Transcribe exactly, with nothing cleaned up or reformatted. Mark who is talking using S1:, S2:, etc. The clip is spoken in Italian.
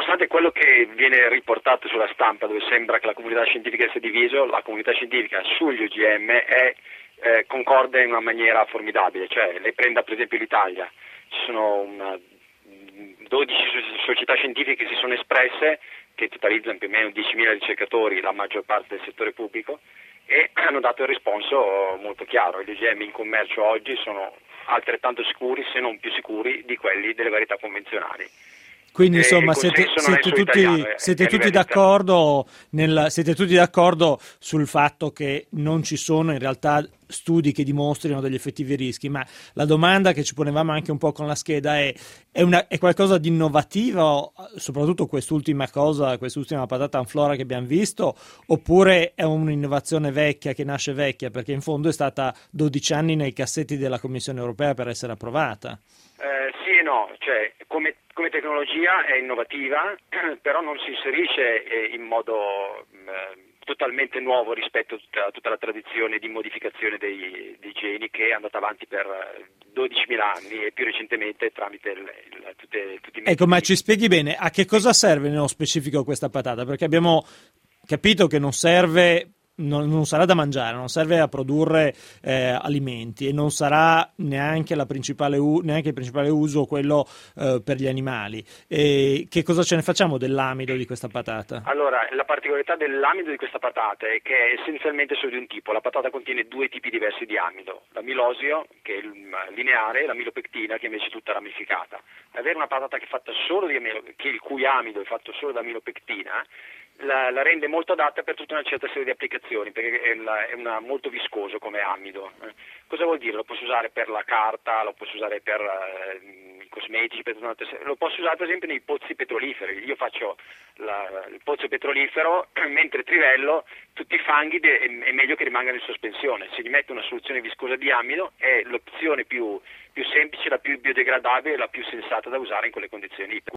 S1: nonostante quello che viene riportato sulla stampa, dove sembra che la comunità scientifica sia diviso, la comunità scientifica sugli O G M è eh, concorde in una maniera formidabile. Cioè, lei prenda per esempio l'Italia, ci sono una, dodici società scientifiche che si sono espresse, che totalizzano più o meno diecimila ricercatori, la maggior parte del settore pubblico, e hanno dato il risponso molto chiaro. Gli O G M in commercio oggi sono altrettanto sicuri, se non più sicuri, di quelli delle varietà convenzionali.
S2: Quindi insomma siete, siete, tutti,
S1: italiano,
S2: siete, tutti d'accordo nel, siete tutti d'accordo sul fatto che non ci sono in realtà studi che dimostrino degli effettivi rischi, ma la domanda che ci ponevamo anche un po' con la scheda è, è, una, è qualcosa di innovativo, soprattutto quest'ultima cosa, quest'ultima patata Amflora che abbiamo visto, oppure è un'innovazione vecchia che nasce vecchia, perché in fondo è stata dodici anni nei cassetti della Commissione europea per essere approvata?
S1: Eh, sì e no, cioè come, come tecnologia è innovativa, però non si inserisce eh, in modo eh, totalmente nuovo rispetto a tutta, tutta la tradizione di modificazione dei, dei geni che è andata avanti per dodicimila anni e più recentemente tramite il, il, tutte, tutti i metodi.
S2: Ecco, ma ci spieghi bene a che cosa serve nello specifico questa patata? Perché abbiamo capito che non serve... Non, non sarà da mangiare, non serve a produrre eh, alimenti e non sarà neanche, la principale u- neanche il principale uso quello eh, per gli animali. E che cosa ce ne facciamo dell'amido di questa patata?
S1: Allora, la particolarità dell'amido di questa patata è che è essenzialmente solo di un tipo. La patata contiene due tipi diversi di amido, l'amilosio, che è il lineare, e l'amilopectina, che invece è tutta ramificata. Avere una patata che è fatta solo di amilo, che il cui amido è fatto solo da amilopectina, La, la rende molto adatta per tutta una certa serie di applicazioni, perché è, la, è una, molto viscoso come amido. Eh. Cosa vuol dire? Lo posso usare per la carta, lo posso usare per eh, i cosmetici, per una, lo posso usare per esempio nei pozzi petroliferi. Io faccio la, il pozzo petrolifero, mentre trivello tutti i fanghi, de, è, è meglio che rimangano in sospensione. Se gli metto una soluzione viscosa di amido è l'opzione più, più semplice, la più biodegradabile e la più sensata da usare in quelle condizioni.